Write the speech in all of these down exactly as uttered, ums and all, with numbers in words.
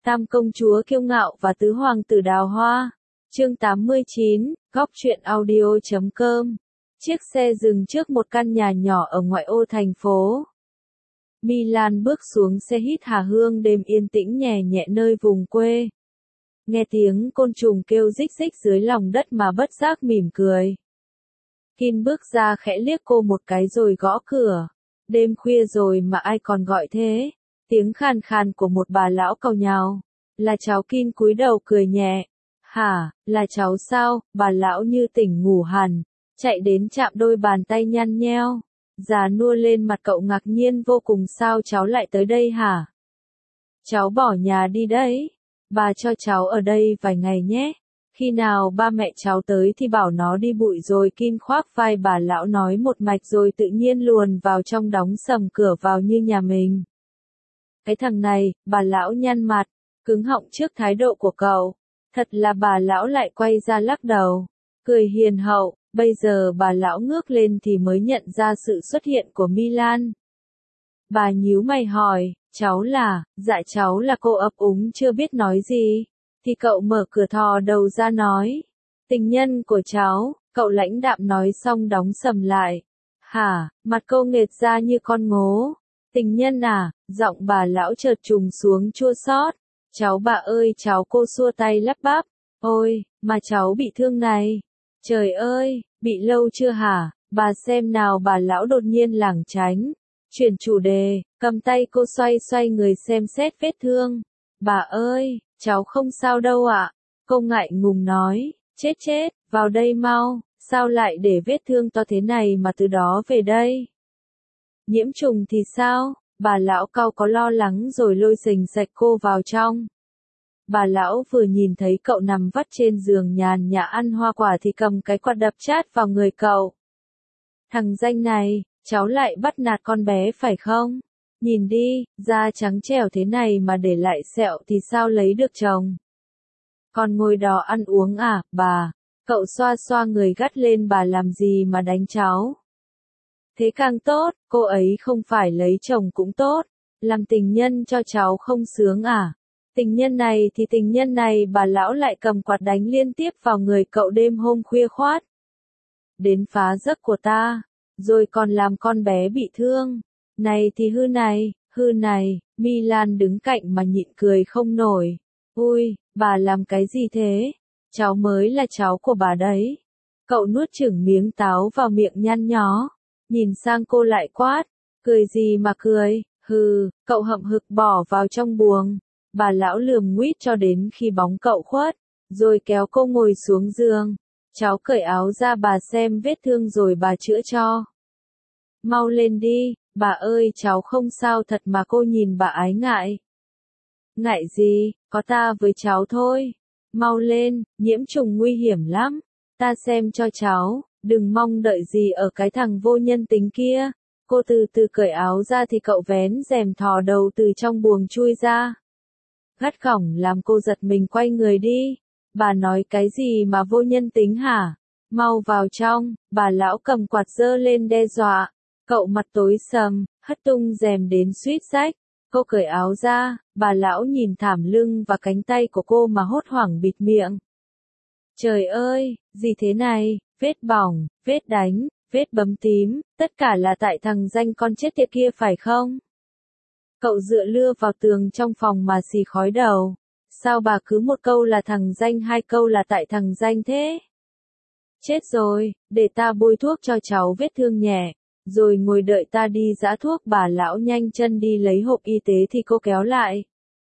Tam công chúa kiêu ngạo và tứ hoàng tử đào hoa. Chương tám mươi chín, góc truyện audio chấm com. Chiếc xe dừng trước một căn nhà nhỏ ở ngoại ô thành phố. Milan bước xuống xe hít hà hương đêm yên tĩnh nhẹ nhẹ nơi vùng quê. Nghe tiếng côn trùng kêu rích rích dưới lòng đất mà bất giác mỉm cười. Kin bước ra khẽ liếc cô một cái rồi gõ cửa. Đêm khuya rồi mà ai còn gọi thế? Tiếng khàn khàn của một bà lão càu nhàu. Là cháu. Kin cúi đầu cười nhẹ. Hả, là cháu sao? Bà lão như tỉnh ngủ hẳn, chạy đến chạm đôi bàn tay nhăn nheo. Già nua lên mặt cậu ngạc nhiên vô cùng. Sao cháu lại tới đây hả? Cháu bỏ nhà đi đấy. Bà cho cháu ở đây vài ngày nhé. Khi nào ba mẹ cháu tới thì bảo nó đi bụi rồi. Kin khoác vai bà lão nói một mạch rồi tự nhiên luồn vào trong, đóng sầm cửa vào như nhà mình. Cái thằng này, bà lão nhăn mặt, cứng họng trước thái độ của cậu. Thật là bà lão lại quay ra lắc đầu, cười hiền hậu. Bây giờ bà lão ngước lên thì mới nhận ra sự xuất hiện của Milan. Bà nhíu mày hỏi, cháu là, dạ cháu là. Cô ấp úng chưa biết nói gì, thì cậu mở cửa thò đầu ra nói, tình nhân của cháu. Cậu lãnh đạm nói xong đóng sầm lại. Hả, mặt cô nghệt ra như con ngố. Tình nhân à? Giọng bà lão chợt trùng xuống chua xót. Cháu bà ơi cháu. Cô xua tay lắp bắp. Ôi, mà cháu bị thương này. Trời ơi, bị lâu chưa hả? Bà xem nào. Bà lão đột nhiên lảng tránh, chuyển chủ đề, cầm tay cô xoay xoay người xem xét vết thương. Bà ơi, cháu không sao đâu ạ. Cô ngại ngùng nói, chết chết, vào đây mau. Sao lại để vết thương to thế này mà từ đó về đây? Nhiễm trùng thì sao? Bà lão cau có lo lắng rồi lôi sình sạch cô vào trong. Bà lão vừa nhìn thấy cậu nằm vắt trên giường nhàn nhã ăn hoa quả thì cầm cái quạt đập chát vào người cậu. Thằng danh này, cháu lại bắt nạt con bé phải không? Nhìn đi, da trắng trẻo thế này mà để lại sẹo thì sao lấy được chồng? Còn ngồi đó ăn uống à, bà? Cậu xoa xoa người gắt lên. Bà làm gì mà đánh cháu? Thế càng tốt, cô ấy không phải lấy chồng cũng tốt. Làm tình nhân cho cháu không sướng à? Tình nhân này thì tình nhân này. Bà lão lại cầm quạt đánh liên tiếp vào người cậu đêm hôm khuya khoát. Đến phá giấc của ta, rồi còn làm con bé bị thương. Này thì hư này, hư này. Milan đứng cạnh mà nhịn cười không nổi. Ui, bà làm cái gì thế? Cháu mới là cháu của bà đấy. Cậu nuốt chửng miếng táo vào miệng nhăn nhó, nhìn sang cô lại quát, cười gì mà cười? Hừ. Cậu hậm hực bỏ vào trong buồng. Bà lão lườm nguýt cho đến khi bóng cậu khuất, rồi kéo cô ngồi xuống giường. Cháu cởi áo ra bà xem vết thương rồi bà chữa cho. Mau lên đi, bà ơi cháu không sao thật mà. Cô nhìn bà ái ngại. Ngại gì, có ta với cháu thôi. Mau lên, nhiễm trùng nguy hiểm lắm. Ta xem cho cháu, đừng mong đợi gì ở cái thằng vô nhân tính kia. Cô từ từ cởi áo ra thì cậu vén rèm thò đầu từ trong buồng chui ra. Gắt gỏng làm cô giật mình quay người đi. Bà nói cái gì mà vô nhân tính hả? Mau vào trong. Bà lão cầm quạt giơ lên đe dọa. Cậu mặt tối sầm, hất tung rèm đến suýt rách. Cô cởi áo ra, bà lão nhìn thảm lưng và cánh tay của cô mà hốt hoảng bịt miệng. Trời ơi, gì thế này? Vết bỏng, vết đánh, vết bầm tím, tất cả là tại thằng danh con chết tiệt kia phải không? Cậu dựa lưa vào tường trong phòng mà xì khói đầu. Sao bà cứ một câu là thằng danh, hai câu là tại thằng danh thế? Chết rồi, để ta bôi thuốc cho cháu vết thương nhẹ, rồi ngồi đợi ta đi giã thuốc. Bà lão nhanh chân đi lấy hộp y tế thì cô kéo lại.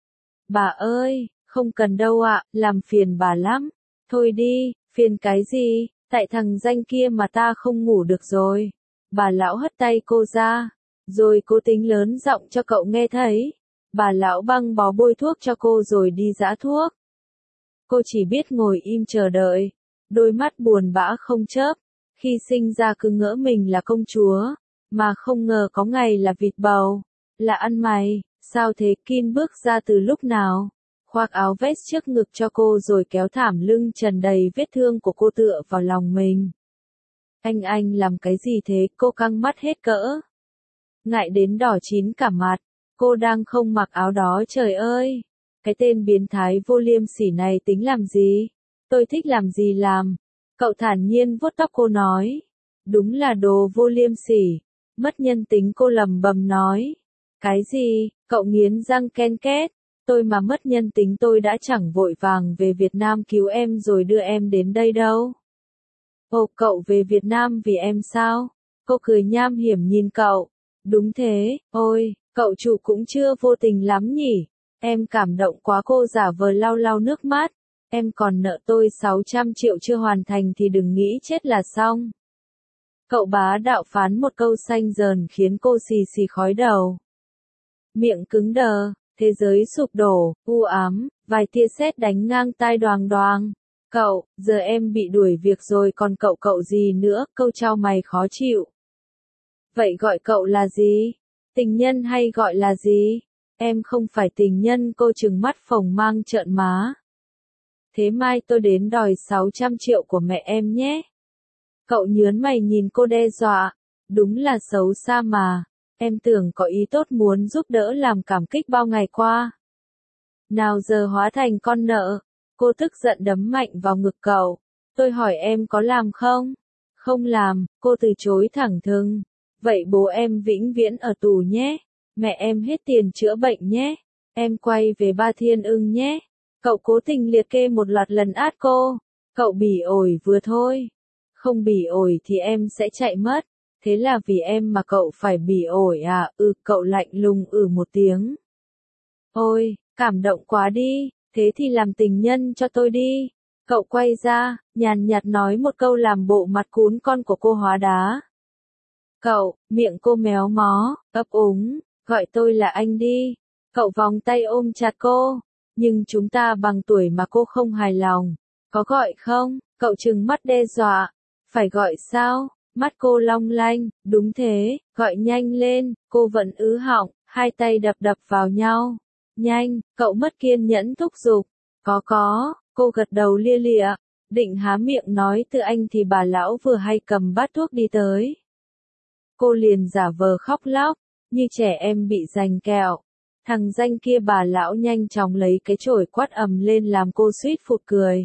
Bà ơi, không cần đâu ạ, làm phiền bà lắm. Thôi đi, phiền cái gì, tại thằng danh kia mà ta không ngủ được rồi. Bà lão hất tay cô ra, rồi cố tính lớn giọng cho cậu nghe thấy. Bà lão băng bó bôi thuốc cho cô rồi đi giã thuốc. Cô chỉ biết ngồi im chờ đợi, đôi mắt buồn bã không chớp. Khi sinh ra cứ ngỡ mình là công chúa, mà không ngờ có ngày là vịt bầu, là ăn mày. Sao thế? Kin bước ra từ lúc nào, khoác áo vest trước ngực cho cô rồi kéo thảm lưng trần đầy vết thương của cô tựa vào lòng mình. Anh anh làm cái gì thế? Cô căng mắt hết cỡ, ngại đến đỏ chín cả mặt. Cô đang không mặc áo đó. Trời ơi, Cái tên biến thái vô liêm sỉ này tính làm gì? Tôi thích làm gì làm. Cậu thản nhiên vuốt tóc cô nói. Đúng là đồ vô liêm sỉ. Mất nhân tính cô lầm bầm nói. Cái gì? Cậu nghiến răng ken két. Tôi mà mất nhân tính tôi đã chẳng vội vàng về Việt Nam cứu em rồi đưa em đến đây đâu. Ồ, cậu về Việt Nam vì em sao? Cô cười nham hiểm nhìn cậu. Đúng thế, ôi, cậu chủ cũng chưa vô tình lắm nhỉ. Em cảm động quá, cô giả vờ lau lau nước mắt. Em còn nợ tôi sáu trăm triệu chưa hoàn thành thì đừng nghĩ chết là xong. Cậu bá đạo phán một câu xanh dờn khiến cô xì xì khói đầu. Miệng cứng đờ, thế giới sụp đổ, u ám, vài tia sét đánh ngang tai đoàng đoàng. Cậu, giờ em bị đuổi việc rồi còn cậu cậu gì nữa, câu chau mày khó chịu. Vậy gọi cậu là gì? Tình nhân hay gọi là gì? Em không phải tình nhân, cô trừng mắt phồng mang trợn má. Thế mai tôi đến đòi sáu trăm triệu của mẹ em nhé. Cậu nhớn mày nhìn cô đe dọa. Đúng là xấu xa mà. Em tưởng có ý tốt muốn giúp đỡ làm cảm kích bao ngày qua. Nào giờ hóa thành con nợ. Cô tức giận đấm mạnh vào ngực cậu. Tôi hỏi em có làm không? Không làm, cô từ chối thẳng thừng. Vậy bố em vĩnh viễn ở tù nhé. Mẹ em hết tiền chữa bệnh nhé. Em quay về Ba Thiên Ưng nhé. Cậu cố tình liệt kê một loạt lần át cô. Cậu bỉ ổi vừa thôi. Không bỉ ổi thì em sẽ chạy mất. Thế là vì em mà cậu phải bỉ ổi à? Ừ, cậu lạnh lùng ừ một tiếng. Ôi, cảm động quá đi. Thế thì làm tình nhân cho tôi đi. Cậu quay ra, nhàn nhạt nói một câu làm bộ mặt cún con của cô hóa đá. Cậu, miệng cô méo mó, ấp úng, gọi tôi là anh đi. Cậu vòng tay ôm chặt cô. Nhưng chúng ta bằng tuổi mà cô không hài lòng. Có gọi không? Cậu trừng mắt đe dọa. Phải gọi sao? Mắt cô long lanh. Đúng thế, gọi nhanh lên. Cô vẫn ứ họng, hai tay đập đập vào nhau. Nhanh, cậu mất kiên nhẫn thúc giục. Có có, cô gật đầu lia lịa. Định há miệng nói từ anh thì bà lão vừa hay cầm bát thuốc đi tới. Cô liền giả vờ khóc lóc, như trẻ em bị giành kẹo. Thằng danh kia bà lão nhanh chóng lấy cái chổi quát ầm lên làm cô suýt phụt cười.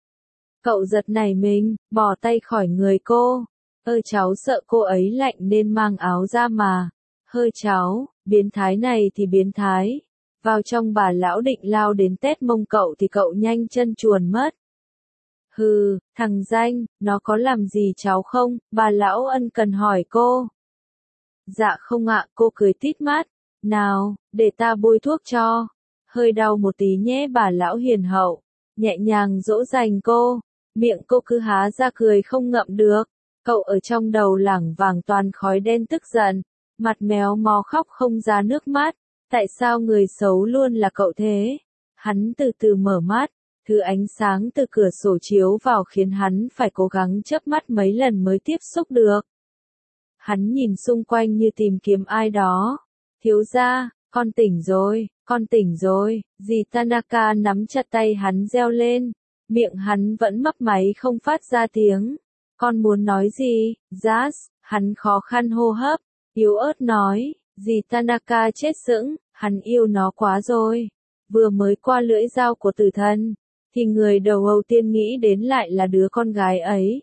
Cậu giật nảy mình, bỏ tay khỏi người cô. Ơ cháu sợ cô ấy lạnh nên mang áo ra mà. Hơi cháu, biến thái này thì biến thái. Vào trong bà lão định lao đến tét mông cậu thì cậu nhanh chân chuồn mất. Hừ, thằng danh, nó có làm gì cháu không? Bà lão ân cần hỏi cô. Dạ không ạ, cô cười tít mắt. Nào, để ta bôi thuốc cho. Hơi đau một tí nhé, bà lão hiền hậu. Nhẹ nhàng dỗ dành cô. Miệng cô cứ há ra cười không ngậm được. Cậu ở trong đầu lảng vảng toàn khói đen tức giận. Mặt méo mó khóc không ra nước mắt. Tại sao người xấu luôn là cậu thế? Hắn từ từ mở mắt. Thứ ánh sáng từ cửa sổ chiếu vào khiến hắn phải cố gắng chớp mắt mấy lần mới tiếp xúc được. Hắn nhìn xung quanh như tìm kiếm ai đó. Thiếu gia, con tỉnh rồi, con tỉnh rồi. Dì Tanaka nắm chặt tay hắn reo lên. Miệng hắn vẫn mấp máy không phát ra tiếng. Con muốn nói gì? Jazz, hắn khó khăn hô hấp. Yếu ớt nói. Dì Tanaka chết sững, hắn yêu nó quá rồi. Vừa mới qua lưỡi dao của tử thần, thì người đầu âu tiên nghĩ đến lại là đứa con gái ấy.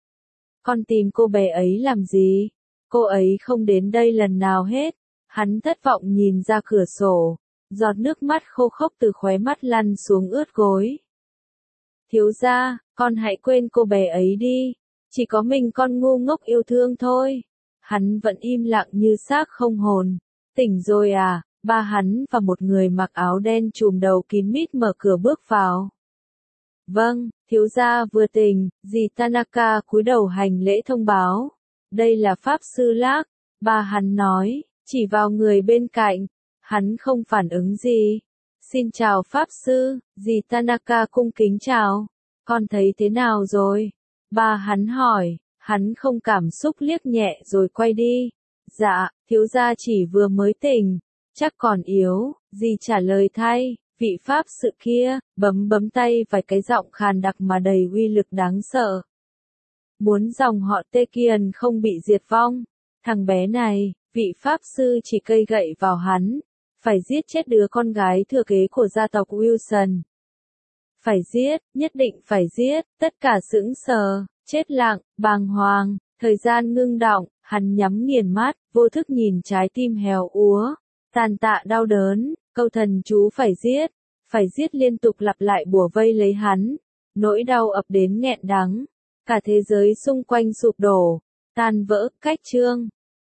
Con tìm cô bé ấy làm gì? Cô ấy không đến đây lần nào hết. Hắn thất vọng nhìn ra cửa sổ. Giọt nước mắt khô khốc từ khóe mắt lăn xuống ướt gối. Thiếu gia, con hãy quên cô bé ấy đi. Chỉ có mình con ngu ngốc yêu thương thôi. Hắn vẫn im lặng như xác không hồn. Tỉnh rồi à? Ba hắn và một người mặc áo đen trùm đầu kín mít mở cửa bước vào. Vâng, thiếu gia vừa tỉnh. Dì Tanaka cúi đầu hành lễ thông báo. Đây là Pháp Sư Lác. Ba hắn nói, chỉ vào người bên cạnh. Hắn không phản ứng gì. Xin chào Pháp Sư. Dì Tanaka cung kính chào. Con thấy thế nào rồi? Ba hắn hỏi. Hắn không cảm xúc liếc nhẹ rồi quay đi. Dạ, thiếu gia chỉ vừa mới tỉnh. Chắc còn yếu. Dì trả lời thay. Vị Pháp Sư kia, bấm bấm tay vài cái giọng khàn đặc mà đầy uy lực đáng sợ. Muốn dòng họ Tê Kiền không bị diệt vong. Thằng bé này, vị Pháp Sư chỉ cây gậy vào hắn. phải giết chết đứa con gái thừa kế của gia tộc Wilson. Phải giết, nhất định phải giết, tất cả sững sờ, chết lặng, bàng hoàng, thời gian ngưng đọng, hắn nhắm nghiền mắt, vô thức nhìn trái tim héo úa, tàn tạ đau đớn, câu thần chú phải giết, phải giết liên tục lặp lại bủa vây lấy hắn, nỗi đau ập đến nghẹn đắng, cả thế giới xung quanh sụp đổ, tan vỡ, cách chương.